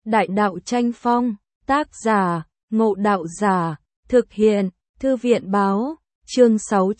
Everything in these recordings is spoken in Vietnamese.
Đại đạo tranh phong, tác giả, Ngộ Đạo Giả, thực hiện, Thư viện báo, chương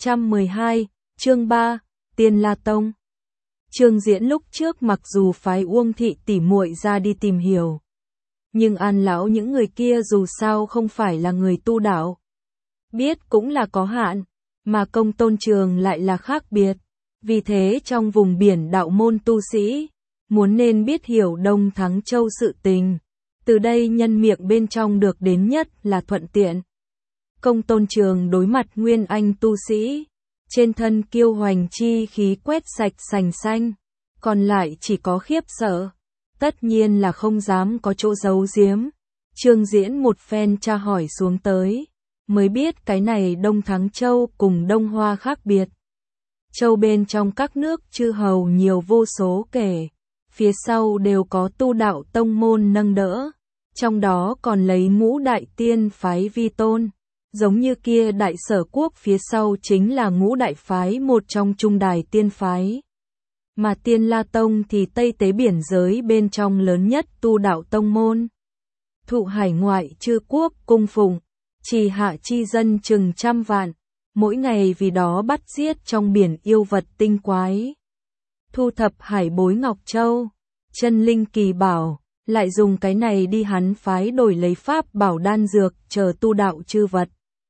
612, chương 3, Tiên La Tông. Trương Diễn lúc trước mặc dù phái Uông thị tỉ muội ra đi tìm hiểu, nhưng An lão những người kia dù sao không phải là người tu đạo. Biết cũng là có hạn, mà Công Tôn Trường lại là khác biệt. Vì thế trong vùng biển đạo môn tu sĩ, muốn nên biết hiểu Đông Thắng Châu sự tình. Từ đây nhân miệng bên trong được đến nhất là thuận tiện. Công Tôn Trường đối mặt nguyên anh tu sĩ, trên thân kiêu hoành chi khí quét sạch sành xanh, còn lại chỉ có khiếp sợ. Tất nhiên là không dám có chỗ giấu giếm. Trương Diễn một phen tra hỏi xuống tới, mới biết cái này Đông Thắng Châu cùng Đông Hoa khác biệt. Châu bên trong các nước chư hầu nhiều vô số kể, phía sau đều có tu đạo tông môn nâng đỡ, trong đó còn lấy Ngũ Đại Tiên phái vi tôn, giống như kia Đại Sở Quốc phía sau chính là Ngũ Đại phái một trong Trung Đài Tiên phái. Mà Tiên La Tông thì Tây Tế biển giới bên trong lớn nhất tu đạo tông môn. Thụ hải ngoại chư quốc cung phụng, trì hạ chi dân chừng trăm vạn, mỗi ngày vì đó bắt giết trong biển yêu vật tinh quái. Thu thập hải bối Ngọc Châu, chân linh kỳ bảo, lại dùng cái này đi hắn phái đổi lấy pháp bảo đan dược chờ tu đạo chư vật.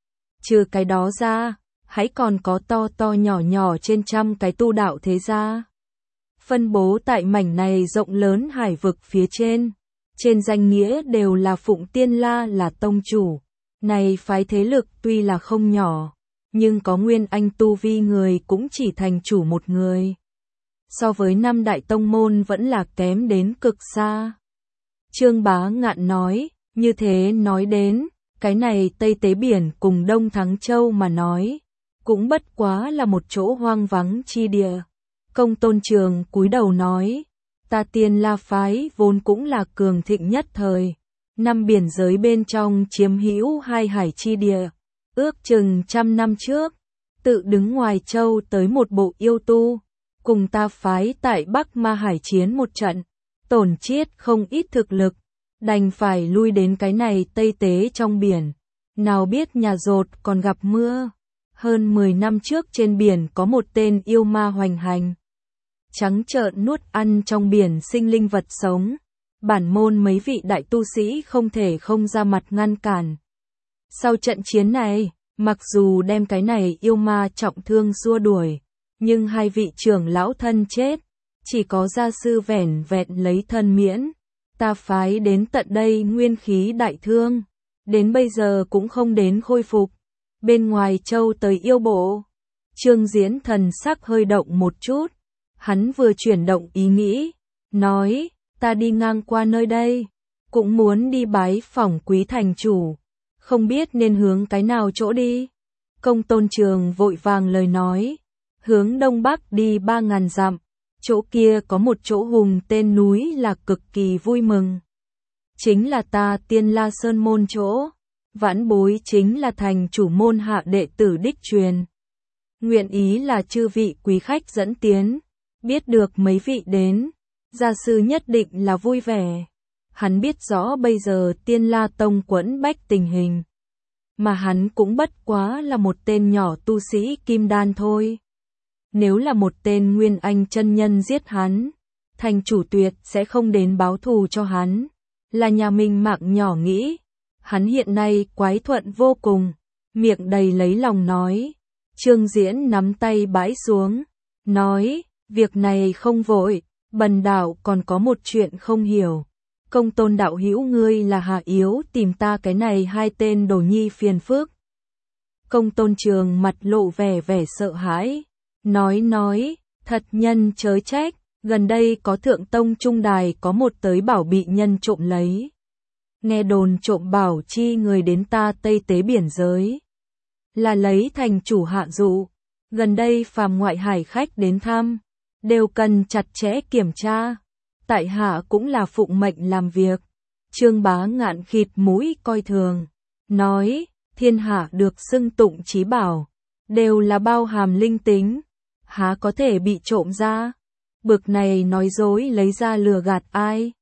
Trừ cái đó ra, hãy còn có to to nhỏ nhỏ trên trăm cái tu đạo thế gia. Phân bố tại mảnh này rộng lớn hải vực phía trên. Trên danh nghĩa đều là Phụng Tiên La là tông chủ. Này phái thế lực tuy là không nhỏ, nhưng có nguyên anh tu vi người cũng chỉ thành chủ một người. So với năm đại tông môn vẫn là kém đến cực xa. Trương Bá Ngạn nói, như thế nói đến, cái này Tây Tế Biển cùng Đông Thắng Châu mà nói, cũng bất quá là một chỗ hoang vắng chi địa. Công Tôn Trường cúi đầu nói, ta Tiên La phái vốn cũng là cường thịnh nhất thời, năm biển giới bên trong chiếm hữu hai hải chi địa, ước chừng 100 năm trước, tự đứng ngoài châu tới một bộ yêu tu, cùng ta phái tại Bắc Ma Hải chiến một trận, tổn chiết không ít thực lực, đành phải lui đến cái này Tây Tế trong biển. Nào biết nhà dột còn gặp mưa, hơn 10 năm trước trên biển có một tên yêu ma hoành hành, trắng trợn nuốt ăn trong biển sinh linh vật sống. Bản môn mấy vị đại tu sĩ không thể không ra mặt ngăn cản. Sau trận chiến này, mặc dù đem cái này yêu ma trọng thương xua đuổi, nhưng hai vị trưởng lão thân chết, chỉ có gia sư vẻn vẹn lấy thân miễn. Ta phái đến tận đây nguyên khí đại thương, đến bây giờ cũng không đến khôi phục. Bên ngoài châu tới yêu bộ, Trương Diễn thần sắc hơi động một chút, hắn vừa chuyển động ý nghĩ, nói, ta đi ngang qua nơi đây, cũng muốn đi bái phỏng quý thành chủ, không biết nên hướng cái nào chỗ đi. Công Tôn Trường vội vàng lời nói, hướng đông bắc đi 3000 dặm, chỗ kia có một chỗ hùng tên núi là cực kỳ vui mừng. Chính là ta Tiên La Sơn môn chỗ, vãn bối chính là thành chủ môn hạ đệ tử đích truyền. Nguyện ý là chư vị quý khách dẫn tiến, biết được mấy vị đến, gia sư nhất định là vui vẻ. Hắn biết rõ bây giờ Tiên La Tông quẫn bách tình hình, mà hắn cũng bất quá là một tên nhỏ tu sĩ kim đan thôi. Nếu là một tên nguyên anh chân nhân giết hắn, thành chủ tuyệt sẽ không đến báo thù cho hắn, là nhà mình mạng nhỏ nghĩ. Hắn hiện nay quái thuận vô cùng, miệng đầy lấy lòng nói. Trương Diễn nắm tay bãi xuống, nói, việc này không vội, bần đạo còn có một chuyện không hiểu. Công Tôn đạo hữu ngươi là hạ yếu tìm ta cái này hai tên đồ nhi phiền phức. Công Tôn Trường mặt lộ vẻ sợ hãi, nói, thật nhân chớ trách, gần đây có Thượng Tông Trung Đài có một tới bảo bị nhân trộm lấy. Nghe đồn trộm bảo chi người đến ta Tây Tế biển giới, là lấy thành chủ hạ dụ, gần đây phàm ngoại hải khách đến thăm, đều cần chặt chẽ kiểm tra. Tại hạ cũng là phụng mệnh làm việc. Trương Bá Ngạn khịt mũi coi thường, nói, thiên hạ được xưng tụng chí bảo, đều là bao hàm linh tính, há có thể bị trộm ra. Bực này nói dối lấy ra lừa gạt ai?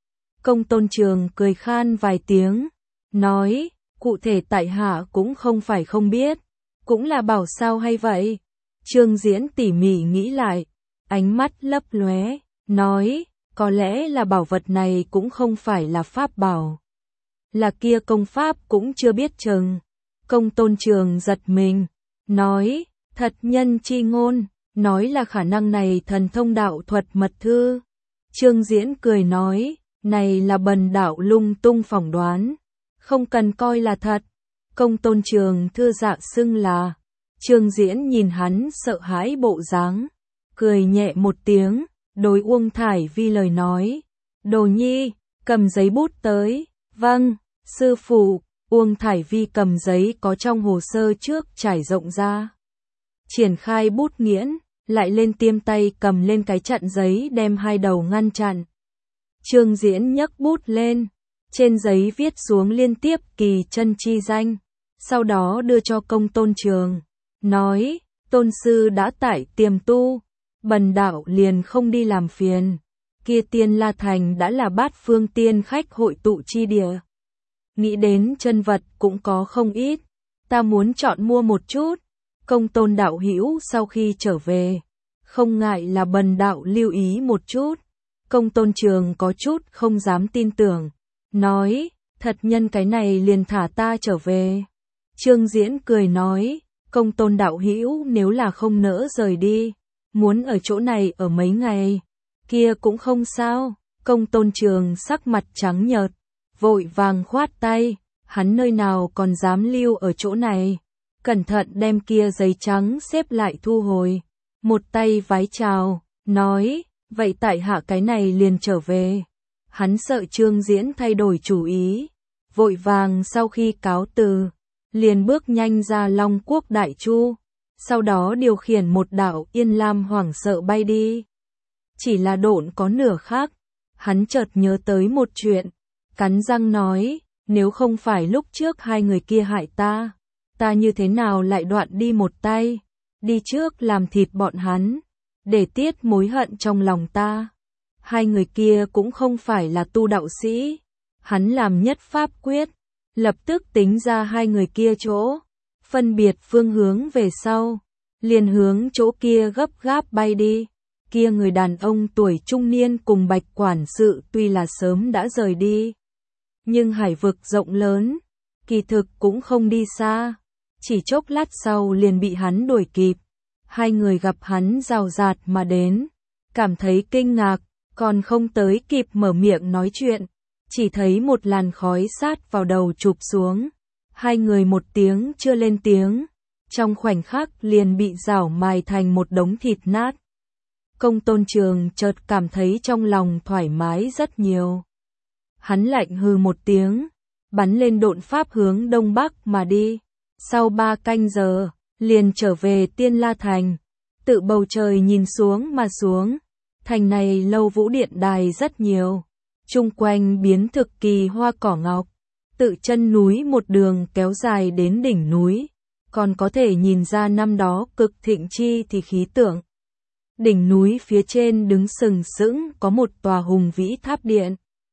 Công Tôn Trường cười khan vài tiếng, nói, cụ thể tại hạ cũng không phải không biết, cũng là bảo sao hay vậy? Trương Diễn tỉ mỉ nghĩ lại, ánh mắt lấp lóe, nói, có lẽ là bảo vật này cũng không phải là pháp bảo. Là kia công pháp cũng chưa biết chừng. Công Tôn Trường giật mình, nói, thật nhân chi ngôn, nói là khả năng này thần thông đạo thuật mật thư. Trương Diễn cười nói, này là bần đạo lung tung phỏng đoán, không cần coi là thật. Công Tôn Trường thưa dạ xưng là. Trương Diễn nhìn hắn sợ hãi bộ dáng, cười nhẹ một tiếng, đối Uông Thải Vi lời nói, Đồ Nhi, cầm giấy bút tới. Vâng, sư phụ. Uông Thải Vi cầm giấy có trong hồ sơ trước trải rộng ra. Triển khai bút nghiễn, lại lên tiêm tay cầm lên cái chặn giấy đem hai đầu ngăn chặn. Trương Diễn nhấc bút lên, trên giấy viết xuống liên tiếp kỳ chân chi danh, sau đó đưa cho Công Tôn Trường, nói, tôn sư đã tại tiềm tu, bần đạo liền không đi làm phiền, kia Tiên La Thành đã là bát phương tiên khách hội tụ chi địa. Nghĩ đến chân vật cũng có không ít, ta muốn chọn mua một chút. Công Tôn đạo hữu sau khi trở về, không ngại là bần đạo lưu ý một chút. Công Tôn Trường có chút không dám tin tưởng, nói, thật nhân cái này liền thả ta trở về. Trương Diễn cười nói, Công Tôn đạo hữu nếu là không nỡ rời đi, muốn ở chỗ này ở mấy ngày, kia cũng không sao. Công Tôn Trường sắc mặt trắng nhợt, vội vàng khoát tay, hắn nơi nào còn dám lưu ở chỗ này, cẩn thận đem kia giấy trắng xếp lại thu hồi, một tay vái chào, nói, vậy tại hạ cái này liền trở về. Hắn sợ Trương Diễn thay đổi chủ ý, vội vàng sau khi cáo từ, liền bước nhanh ra Long Quốc Đại Chu, sau đó điều khiển một đạo Yên Lam hoảng sợ bay đi. Chỉ là độn có nửa khắc, hắn chợt nhớ tới một chuyện, cắn răng nói, nếu không phải lúc trước hai người kia hại ta, ta như thế nào lại đoạn đi một tay, đi trước làm thịt bọn hắn, để tiết mối hận trong lòng ta. Hai người kia cũng không phải là tu đạo sĩ, hắn làm nhất pháp quyết, lập tức tính ra hai người kia chỗ, phân biệt phương hướng về sau, liền hướng chỗ kia gấp gáp bay đi. Kia người đàn ông tuổi trung niên cùng Bạch quản sự tuy là sớm đã rời đi, nhưng hải vực rộng lớn, kỳ thực cũng không đi xa, chỉ chốc lát sau liền bị hắn đuổi kịp. Hai người gặp hắn rào rạt mà đến, cảm thấy kinh ngạc, còn không tới kịp mở miệng nói chuyện, chỉ thấy một làn khói sát vào đầu chụp xuống, hai người một tiếng chưa lên tiếng, trong khoảnh khắc liền bị rảo mài thành một đống thịt nát. Công Tôn Trường chợt cảm thấy trong lòng thoải mái rất nhiều. Hắn lạnh hừ một tiếng, bắn lên độn pháp hướng đông bắc mà đi. Sau 3 canh giờ, liền trở về Tiên La Thành. Tự bầu trời nhìn xuống mà xuống. Thành này lâu vũ điện đài rất nhiều. Chung quanh biến thực kỳ hoa cỏ ngọc. Tự chân núi một đường kéo dài đến đỉnh núi. Còn có thể nhìn ra năm đó cực thịnh chi thì khí tượng. Đỉnh núi phía trên đứng sừng sững có một tòa hùng vĩ tháp điện.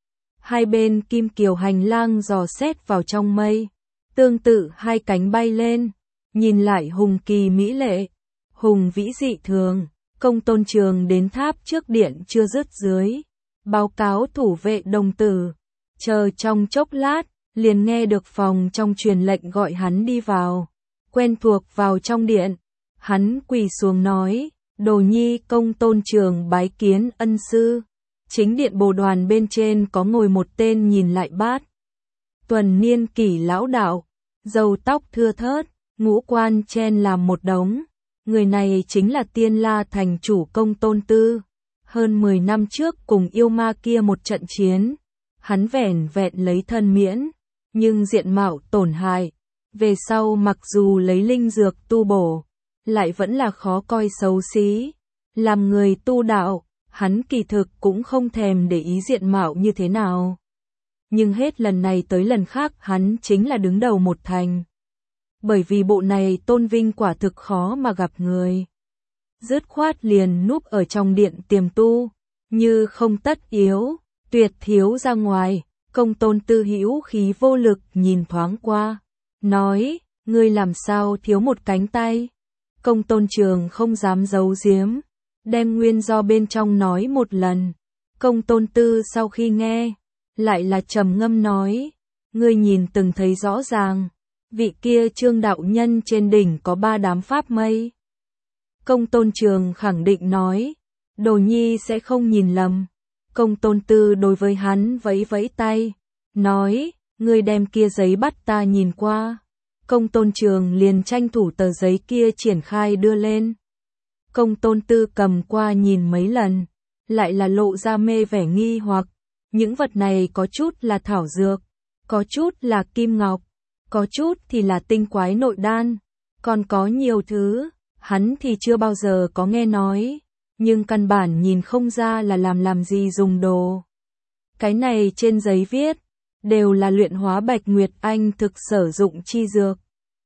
Hai bên kim kiều hành lang dò xét vào trong mây, tương tự hai cánh bay lên, nhìn lại hùng kỳ mỹ lệ, hùng vĩ dị thường. Công Tôn Trường đến tháp trước điện chưa dứt dưới, báo cáo thủ vệ đồng tử, chờ trong chốc lát, liền nghe được phòng trong truyền lệnh gọi hắn đi vào. Quen thuộc vào trong điện, hắn quỳ xuống nói, Đồ Nhi Công Tôn Trường bái kiến ân sư. Chính điện bồ đoàn bên trên có ngồi một tên nhìn lại bát tuần niên kỷ lão đạo, râu tóc thưa thớt, ngũ quan chen làm một đống. Người này chính là Tiên La thành chủ Công Tôn Tư. Hơn 10 năm trước cùng yêu ma kia một trận chiến, hắn vẻn vẹn lấy thân miễn, nhưng diện mạo tổn hại. Về sau mặc dù lấy linh dược tu bổ, lại vẫn là khó coi xấu xí. Làm người tu đạo, hắn kỳ thực cũng không thèm để ý diện mạo như thế nào. Nhưng hết lần này tới lần khác hắn chính là đứng đầu một thành. Bởi vì bộ này tôn vinh quả thực khó mà gặp người. Dứt khoát liền núp ở trong điện tiềm tu, như không tất yếu, Tuyệt thiếu ra ngoài, Công Tôn Tư hữu khí vô lực nhìn thoáng qua, nói, ngươi làm sao thiếu một cánh tay? Công Tôn Trường không dám giấu giếm, đem nguyên do bên trong nói một lần. Công Tôn Tư sau khi nghe, lại là trầm ngâm nói, ngươi nhìn từng thấy rõ ràng, vị kia Trương đạo nhân trên đỉnh có 3 đám pháp mây. Công Tôn Trường khẳng định nói, Đồ Nhi sẽ không nhìn lầm. Công Tôn Tư đối với hắn vẫy vẫy tay, nói, ngươi đem kia giấy bắt ta nhìn qua. Công Tôn Trường liền tranh thủ tờ giấy kia triển khai đưa lên. Công Tôn Tư cầm qua nhìn mấy lần, lại là lộ ra mê vẻ nghi hoặc, những vật này có chút là thảo dược, có chút là kim ngọc, có chút thì là tinh quái nội đan, còn có nhiều thứ, hắn thì chưa bao giờ có nghe nói, nhưng căn bản nhìn không ra là làm gì dùng đồ. Cái này trên giấy viết, đều là luyện hóa Bạch Nguyệt Anh thực sử dụng chi dược.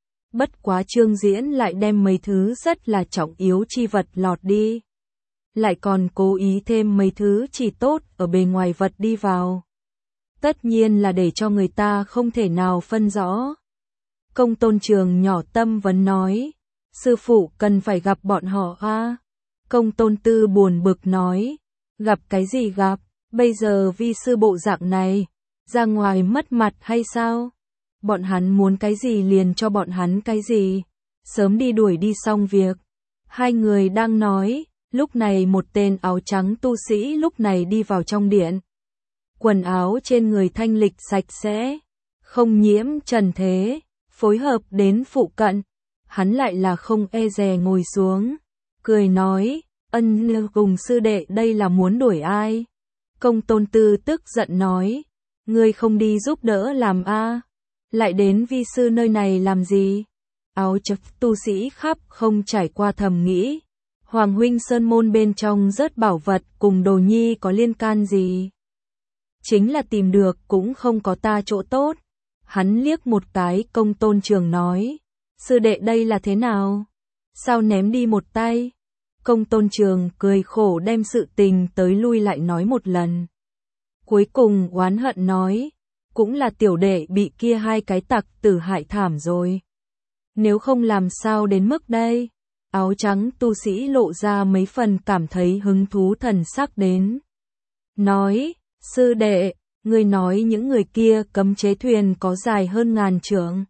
Bất quá Trương Diễn lại đem mấy thứ rất là trọng yếu chi vật lọt đi. Lại còn cố ý thêm mấy thứ chỉ tốt ở bề ngoài vật đi vào. Tất nhiên là để cho người ta không thể nào phân rõ. Công Tôn Trường nhỏ tâm vấn nói, sư phụ cần phải gặp bọn họ a. Công Tôn Tư buồn bực nói, gặp cái gì gặp, bây giờ vi sư bộ dạng này, ra ngoài mất mặt hay sao? Bọn hắn muốn cái gì liền cho bọn hắn cái gì, sớm đi đuổi đi xong việc. Hai người đang nói, lúc này một tên áo trắng tu sĩ lúc này đi vào trong điện. Quần áo trên người thanh lịch sạch sẽ, không nhiễm trần thế, phối hợp đến phụ cận. Hắn lại là không e dè ngồi xuống, cười nói, ân cùng sư đệ đây là muốn đuổi ai? Công Tôn Tư tức giận nói, ngươi không đi giúp đỡ làm a, lại đến vi sư nơi này làm gì? Áo trắng tu sĩ khắp không trải qua thầm nghĩ, Hoàng huynh sơn môn bên trong rớt bảo vật cùng Đồ Nhi có liên can gì? Chính là tìm được cũng không có ta chỗ tốt. Hắn liếc một cái Công Tôn Trường nói, sư đệ đây là thế nào? Sao ném đi một tay? Công Tôn Trường cười khổ đem sự tình tới lui lại nói một lần. Cuối cùng oán hận nói, cũng là tiểu đệ bị kia hai cái tặc tử hại thảm rồi. Nếu không làm sao đến mức đây? Áo trắng tu sĩ lộ ra mấy phần cảm thấy hứng thú thần sắc đến. Nói, sư đệ, ngươi nói những người kia cấm chế thuyền có dài hơn 1000 trượng.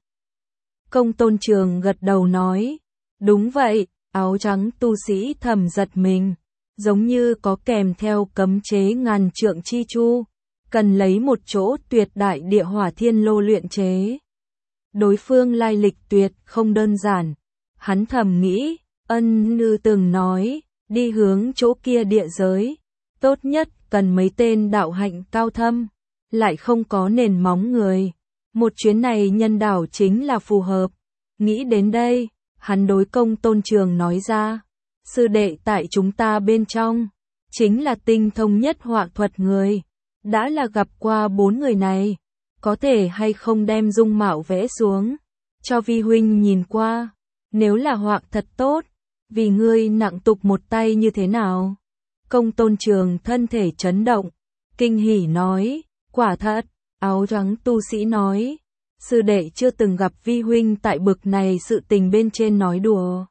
Công Tôn Trường gật đầu nói, đúng vậy. Áo trắng tu sĩ thầm giật mình, giống như có kèm theo cấm chế 1000 trượng chi chu, cần lấy một chỗ tuyệt đại địa hỏa thiên lô luyện chế. Đối phương lai lịch tuyệt không đơn giản, hắn thầm nghĩ, ân nư từng nói, đi hướng chỗ kia địa giới, tốt nhất cần mấy tên đạo hạnh cao thâm, lại không có nền móng người. Một chuyến này nhân đảo chính là phù hợp. Nghĩ đến đây, hắn đối Công Tôn Trường nói ra, sư đệ tại chúng ta bên trong, chính là tinh thông nhất họa thuật người, đã là gặp qua 4 người này, có thể hay không đem dung mạo vẽ xuống, cho vi huynh nhìn qua, nếu là họa thật tốt, vì ngươi nặng tục một tay như thế nào? Công Tôn Trường thân thể chấn động, kinh hỉ nói, quả thật. Áo trắng tu sĩ nói, sư đệ chưa từng gặp vi huynh tại bực này sự tình bên trên nói đùa.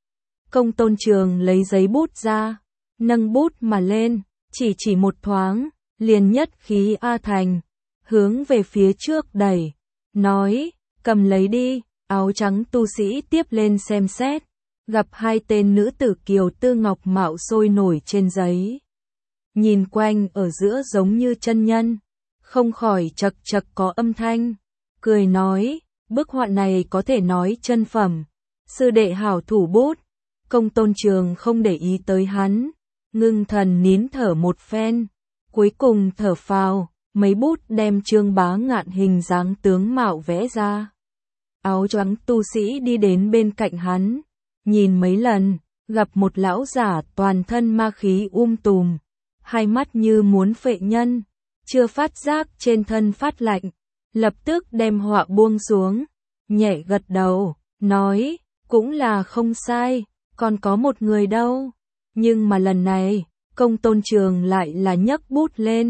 Công Tôn Trường lấy giấy bút ra, nâng bút mà lên, chỉ một thoáng, liền nhất khí A thành, hướng về phía trước đẩy, nói, cầm lấy đi. Áo trắng tu sĩ tiếp lên xem xét, gặp hai tên nữ tử kiều tư ngọc mạo sôi nổi trên giấy. Nhìn quanh ở giữa giống như chân nhân, không khỏi chật chật có âm thanh, cười nói, bức họa này có thể nói chân phẩm, sư đệ hảo thủ bút. Công Tôn Trường không để ý tới hắn, ngưng thần nín thở một phen, cuối cùng thở phào, mấy bút đem Trương Bá Ngạn hình dáng tướng mạo vẽ ra. Áo trắng tu sĩ đi đến bên cạnh hắn, nhìn mấy lần, gặp một lão giả toàn thân ma khí tùm, hai mắt như muốn phệ nhân, chưa phát giác trên thân phát lạnh, lập tức đem họa buông xuống, nhẹ gật đầu, nói, cũng là không sai, còn có một người đâu. Nhưng mà lần này, Công Tôn Trường lại là nhấc bút lên,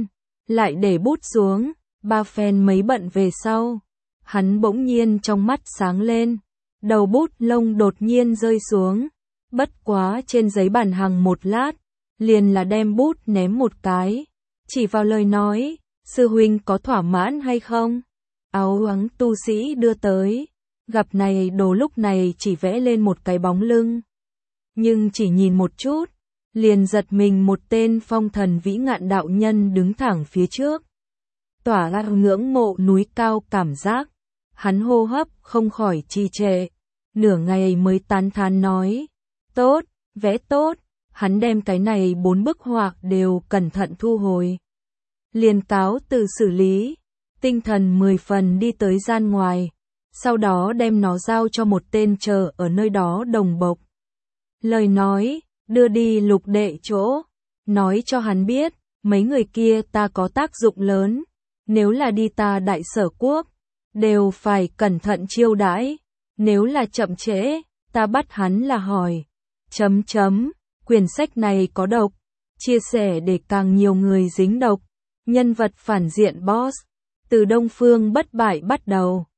lại để bút xuống, ba phen mấy bận về sau. Hắn bỗng nhiên trong mắt sáng lên, đầu bút lông đột nhiên rơi xuống, bất quá trên giấy bàn hằng một lát, liền là đem bút ném một cái, chỉ vào lời nói, sư huynh có thỏa mãn hay không? Áo ắng tu sĩ đưa tới, gặp này đồ lúc này chỉ vẽ lên một cái bóng lưng. Nhưng chỉ nhìn một chút, liền giật mình một tên phong thần vĩ ngạn đạo nhân đứng thẳng phía trước. Tỏa ra ngưỡng mộ núi cao cảm giác, hắn hô hấp không khỏi trì trệ, nửa ngày mới tán thán nói, tốt, vẽ tốt, hắn đem cái này 4 bức họa đều cẩn thận thu hồi. Liền cáo từ xử lý, tinh thần 10 phần đi tới gian ngoài, sau đó đem nó giao cho một tên chờ ở nơi đó đồng bộc. Lời nói, đưa đi Lục đệ chỗ, nói cho hắn biết, mấy người kia ta có tác dụng lớn, nếu là đi ta Đại Sở quốc, đều phải cẩn thận chiêu đãi, nếu là chậm trễ, ta bắt hắn là hỏi. Quyển sách này có độc, chia sẻ để càng nhiều người dính độc, nhân vật phản diện boss, từ Đông Phương bất bại bắt đầu.